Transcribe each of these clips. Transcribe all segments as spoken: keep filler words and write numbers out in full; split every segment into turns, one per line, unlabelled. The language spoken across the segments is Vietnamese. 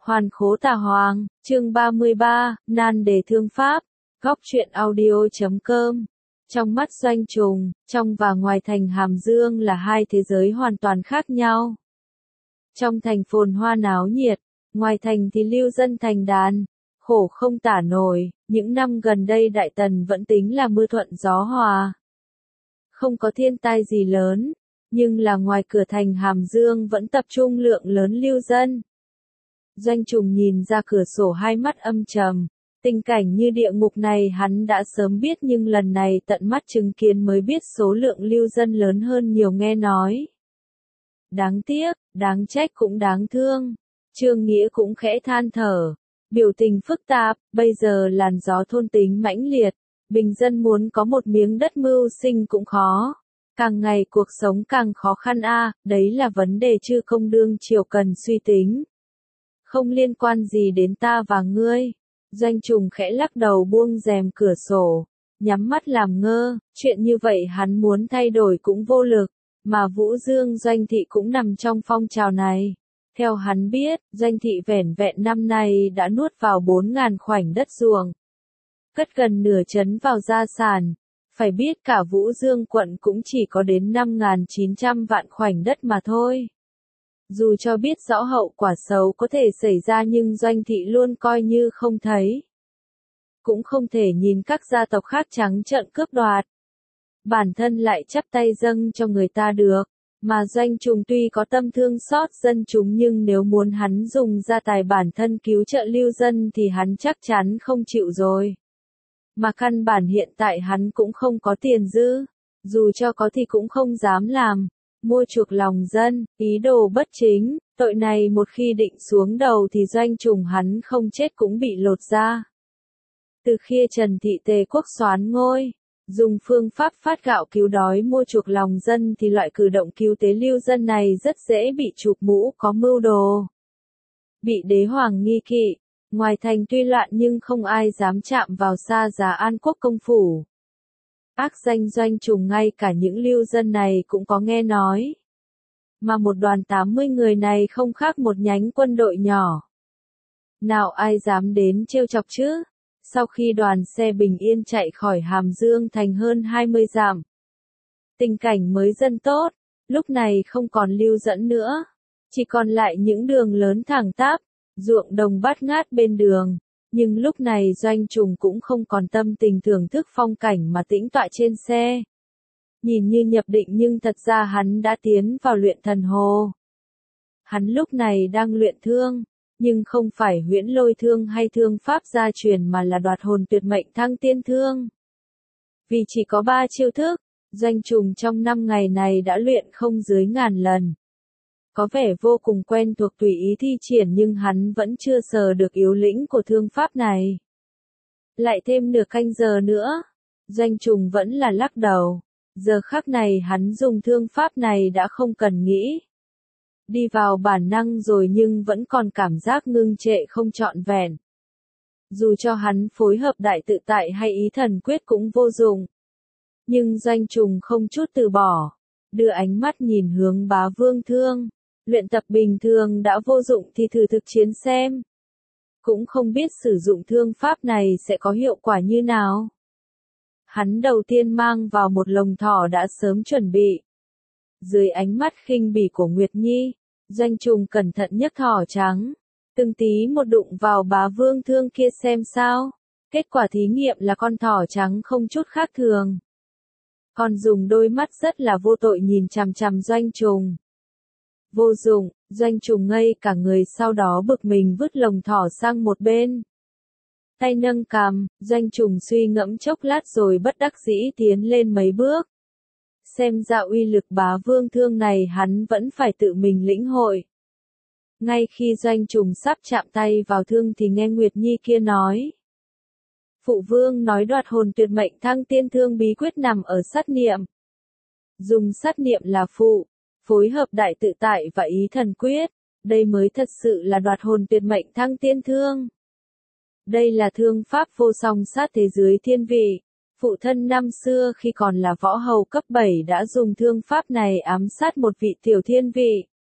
Hoàn khố tà hoàng, chương ba mươi ba, nan đề thương pháp, góc truyện audio chấm com. Trong mắt Doanh Trùng, trong và ngoài thành Hàm Dương là hai thế giới hoàn toàn khác nhau. Trong thành phồn hoa náo nhiệt, ngoài thành thì lưu dân thành đàn, khổ không tả nổi, những năm gần đây Đại Tần vẫn tính là mưa thuận gió hòa. Không có thiên tai gì lớn, nhưng là ngoài cửa thành Hàm Dương vẫn tập trung lượng lớn lưu dân. Doanh Trùng nhìn ra cửa sổ hai mắt âm trầm, tình cảnh như địa ngục này hắn đã sớm biết nhưng lần này tận mắt chứng kiến mới biết số lượng lưu dân lớn hơn nhiều nghe nói. Đáng tiếc, đáng trách cũng đáng thương. Trương Nghĩa cũng khẽ than thở, biểu tình phức tạp, bây giờ làn gió thôn tính mãnh liệt, bình dân muốn có một miếng đất mưu sinh cũng khó. Càng ngày cuộc sống càng khó khăn a, à, đấy là vấn đề chư công đương triều cần suy tính. Không liên quan gì đến ta và ngươi. Doanh Trùng khẽ lắc đầu buông rèm cửa sổ, nhắm mắt làm ngơ, chuyện như vậy hắn muốn thay đổi cũng vô lực, mà Vũ Dương Doanh Thị cũng nằm trong phong trào này. Theo hắn biết, Doanh Thị vẻn vẹn năm nay đã nuốt vào bốn ngàn khoảnh đất ruộng, cất gần nửa trấn vào gia sản. Phải biết cả Vũ Dương quận cũng chỉ có đến năm nghìn chín trăm vạn khoảnh đất mà thôi. Dù cho biết rõ hậu quả xấu có thể xảy ra nhưng Doanh Thị luôn coi như không thấy. Cũng không thể nhìn các gia tộc khác trắng trợn cướp đoạt. Bản thân lại chắp tay dâng cho người ta được. Mà Doanh Trùng tuy có tâm thương xót dân chúng nhưng nếu muốn hắn dùng gia tài bản thân cứu trợ lưu dân thì hắn chắc chắn không chịu rồi. Mà căn bản hiện tại hắn cũng không có tiền dư. Dù cho có thì cũng không dám làm. Mua chuộc lòng dân, ý đồ bất chính, tội này một khi định xuống đầu thì Doanh Trùng hắn không chết cũng bị lột ra. Từ khi Trần Thị Tề Quốc soán ngôi, dùng phương pháp phát gạo cứu đói mua chuộc lòng dân thì loại cử động cứu tế lưu dân này rất dễ bị chụp mũ có mưu đồ. Bị đế hoàng nghi kỵ, ngoài thành tuy loạn nhưng không ai dám chạm vào Sa Giá An Quốc công phủ. Ác danh Doanh Trùng ngay cả những lưu dân này cũng có nghe nói. Mà một đoàn tám mươi người này không khác một nhánh quân đội nhỏ. Nào ai dám đến trêu chọc chứ? Sau khi đoàn xe bình yên chạy khỏi Hàm Dương thành hơn hai mươi dặm, tình cảnh mới dân tốt, lúc này không còn lưu dẫn nữa. Chỉ còn lại những đường lớn thẳng tắp, ruộng đồng bát ngát bên đường. Nhưng lúc này Doanh Trùng cũng không còn tâm tình thưởng thức phong cảnh mà tĩnh tọa trên xe. Nhìn như nhập định nhưng thật ra hắn đã tiến vào luyện thần hồ. Hắn lúc này đang luyện thương, nhưng không phải huyễn lôi thương hay thương pháp gia truyền mà là đoạt hồn tuyệt mệnh thăng tiên thương. Vì chỉ có ba chiêu thức, Doanh Trùng trong năm ngày này đã luyện không dưới ngàn lần. Có vẻ vô cùng quen thuộc tùy ý thi triển nhưng hắn vẫn chưa sờ được yếu lĩnh của thương pháp này. Lại thêm nửa canh giờ nữa, Doanh Trùng vẫn là lắc đầu. Giờ khắc này hắn dùng thương pháp này đã không cần nghĩ. Đi vào bản năng rồi nhưng vẫn còn cảm giác ngưng trệ không trọn vẹn. Dù cho hắn phối hợp đại tự tại hay ý thần quyết cũng vô dụng. Nhưng Doanh Trùng không chút từ bỏ, đưa ánh mắt nhìn hướng Bá Vương thương. Luyện tập bình thường đã vô dụng thì thử thực chiến xem. Cũng không biết sử dụng thương pháp này sẽ có hiệu quả như nào. Hắn đầu tiên mang vào một lồng thỏ đã sớm chuẩn bị. Dưới ánh mắt khinh bỉ của Nguyệt Nhi, Doanh Trùng cẩn thận nhấc thỏ trắng, từng tí một đụng vào Bá Vương thương kia xem sao. Kết quả thí nghiệm là con thỏ trắng không chút khác thường. Còn dùng đôi mắt rất là vô tội nhìn chằm chằm Doanh Trùng. Vô dụng, Doanh Trùng ngây cả người sau đó bực mình vứt lồng thỏ sang một bên. Tay nâng cằm, Doanh Trùng suy ngẫm chốc lát rồi bất đắc dĩ tiến lên mấy bước. Xem ra uy lực Bá Vương thương này hắn vẫn phải tự mình lĩnh hội. Ngay khi Doanh Trùng sắp chạm tay vào thương thì nghe Nguyệt Nhi kia nói. Phụ vương nói đoạt hồn tuyệt mệnh thăng tiên thương bí quyết nằm ở sát niệm. Dùng sát niệm là phụ, phối hợp đại tự tại và ý thần quyết, đây mới thật sự là đoạt hồn tuyệt mệnh thăng tiên thương. Đây là thương pháp vô song sát thế dưới thiên vị. Phụ thân năm xưa khi còn là võ hầu cấp bảy đã dùng thương pháp này ám sát một vị tiểu thiên vị.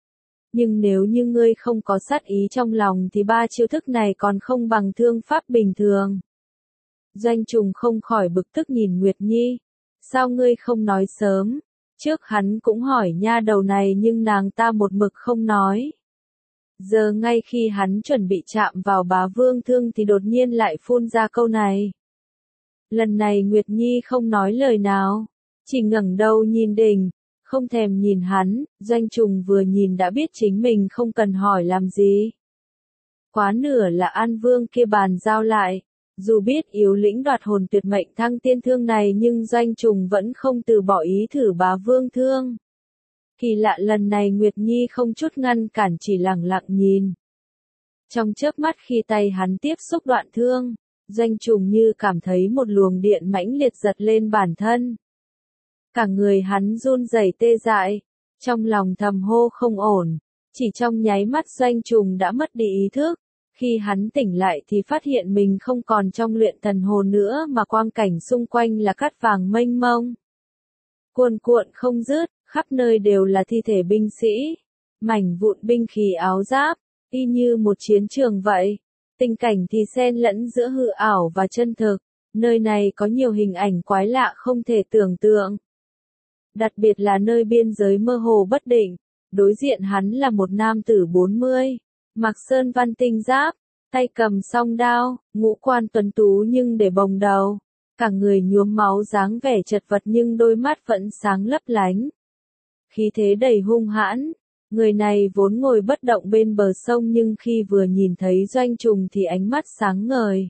nhưng nếu như ngươi không có sát ý trong lòng thì ba chiêu thức này còn không bằng thương pháp bình thường. Doanh Trùng không khỏi bực tức nhìn Nguyệt Nhi. Sao ngươi không nói sớm? Trước hắn cũng hỏi nha đầu này nhưng nàng ta một mực không nói. Giờ ngay khi hắn chuẩn bị chạm vào bá vương thương thì đột nhiên lại phun ra câu này. Lần này Nguyệt Nhi không nói lời nào, chỉ ngẩng đầu nhìn đỉnh, không thèm nhìn hắn. Doanh Trùng vừa nhìn đã biết chính mình không cần hỏi làm gì. Quá nửa là An Vương kia bàn giao lại. Dù biết yếu lĩnh đoạt hồn tuyệt mệnh thăng tiên thương này nhưng Doanh Trùng vẫn không từ bỏ ý thử bá vương thương. Kỳ lạ lần này Nguyệt Nhi không chút ngăn cản chỉ lặng lặng nhìn. Trong chớp mắt khi tay hắn tiếp xúc đoạn thương, Doanh Trùng như cảm thấy một luồng điện mãnh liệt giật lên bản thân. Cả người hắn run rẩy tê dại, trong lòng thầm hô không ổn, chỉ trong nháy mắt Doanh Trùng đã mất đi ý thức. Khi hắn tỉnh lại thì phát hiện mình không còn trong luyện thần hồ nữa mà quang cảnh xung quanh là cát vàng mênh mông. Cuồn cuộn không dứt, khắp nơi đều là thi thể binh sĩ, mảnh vụn binh khí áo giáp, y như một chiến trường vậy. Tình cảnh thì xen lẫn giữa hư ảo và chân thực, nơi này có nhiều hình ảnh quái lạ không thể tưởng tượng. Đặc biệt là nơi biên giới mơ hồ bất định, đối diện hắn là một nam tử bốn mươi. Mặc sơn văn tinh giáp, tay cầm song đao, ngũ quan tuấn tú nhưng để bồng đầu, cả người nhuốm máu dáng vẻ chật vật nhưng đôi mắt vẫn sáng lấp lánh. Khí thế đầy hung hãn, người này vốn ngồi bất động bên bờ sông nhưng khi vừa nhìn thấy Doanh Trùng thì ánh mắt sáng ngời.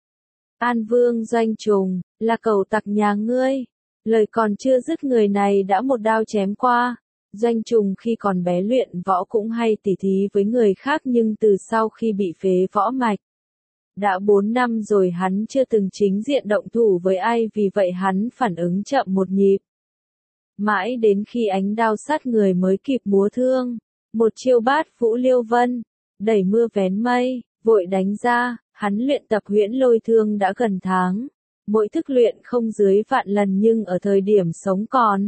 An Vương Doanh Trùng, là cẩu tặc nhà ngươi. Lời còn chưa dứt người này đã một đao chém qua. Doanh Trùng khi còn bé luyện võ cũng hay tỉ thí với người khác nhưng từ sau khi bị phế võ mạch. Đã bốn năm rồi hắn chưa từng chính diện động thủ với ai vì vậy hắn phản ứng chậm một nhịp. Mãi đến khi ánh đao sát người mới kịp múa thương. Một chiêu bát vũ liêu vân, đẩy mưa vén mây, vội đánh ra, hắn luyện tập huyễn lôi thương đã gần tháng. Mỗi thức luyện không dưới vạn lần nhưng ở thời điểm sống còn.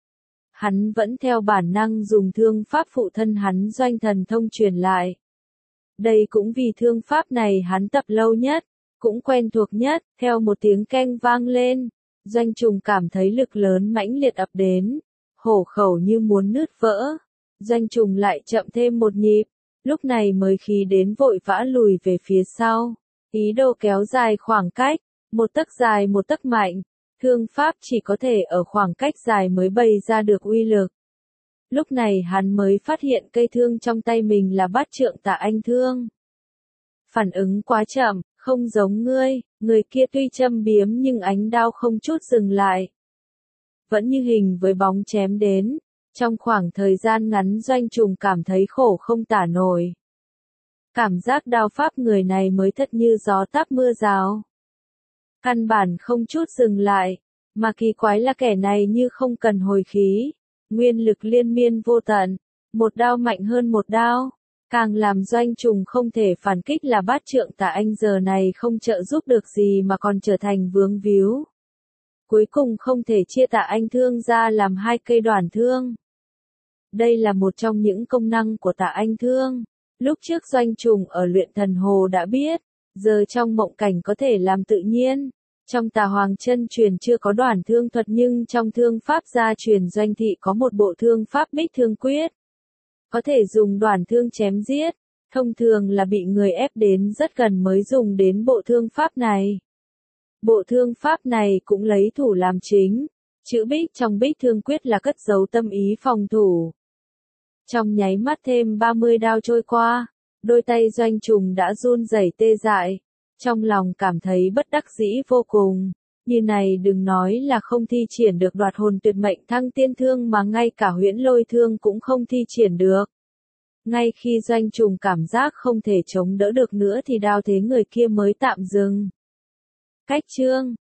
Hắn vẫn theo bản năng dùng thương pháp phụ thân hắn Doanh Thần Thông truyền lại. Đây cũng vì thương pháp này hắn tập lâu nhất, cũng quen thuộc nhất. Theo một tiếng keng vang lên, Doanh Trùng cảm thấy lực lớn mãnh liệt ập đến, hổ khẩu như muốn nứt vỡ. Doanh Trùng lại chậm thêm một nhịp, lúc này mới khí đến vội vã lùi về phía sau, ý đồ kéo dài khoảng cách, một tấc dài một tấc mạnh. Thương pháp chỉ có thể ở khoảng cách dài mới bày ra được uy lực. Lúc này hắn mới phát hiện cây thương trong tay mình là bát trượng Tạ Anh thương. Phản ứng quá chậm, không giống ngươi, người kia tuy châm biếm nhưng ánh đao không chút dừng lại. Vẫn như hình với bóng chém đến, trong khoảng thời gian ngắn Doanh Trùng cảm thấy khổ không tả nổi. Cảm giác đao pháp người này mới thật như gió táp mưa rào. Căn bản không chút dừng lại, mà kỳ quái là kẻ này như không cần hồi khí, nguyên lực liên miên vô tận, một đao mạnh hơn một đao, càng làm Doanh Trùng không thể phản kích là bát trượng Tạ Anh giờ này không trợ giúp được gì mà còn trở thành vướng víu. Cuối cùng không thể chia Tạ Anh thương ra làm hai cây đoản thương. Đây là một trong những công năng của Tạ Anh thương, lúc trước Doanh Trùng ở luyện thần hồ đã biết. Giờ trong mộng cảnh có thể làm tự nhiên. Trong Tà Hoàng chân truyền chưa có đoản thương thuật nhưng trong thương pháp gia truyền Doanh thị có một bộ thương pháp bích thương quyết. Có thể dùng đoản thương chém giết, thông thường là bị người ép đến rất gần mới dùng đến bộ thương pháp này. Bộ thương pháp này cũng lấy thủ làm chính, chữ bích trong bích thương quyết là cất giấu tâm ý phòng thủ. Trong nháy mắt thêm ba mươi đao trôi qua. Đôi tay Doanh Trùng đã run rẩy tê dại, trong lòng cảm thấy bất đắc dĩ vô cùng. Như này đừng nói là không thi triển được đoạt hồn tuyệt mệnh thăng tiên thương mà ngay cả huyễn lôi thương cũng không thi triển được. Ngay khi Doanh Trùng cảm giác không thể chống đỡ được nữa thì đao thế người kia mới tạm dừng. Cách chương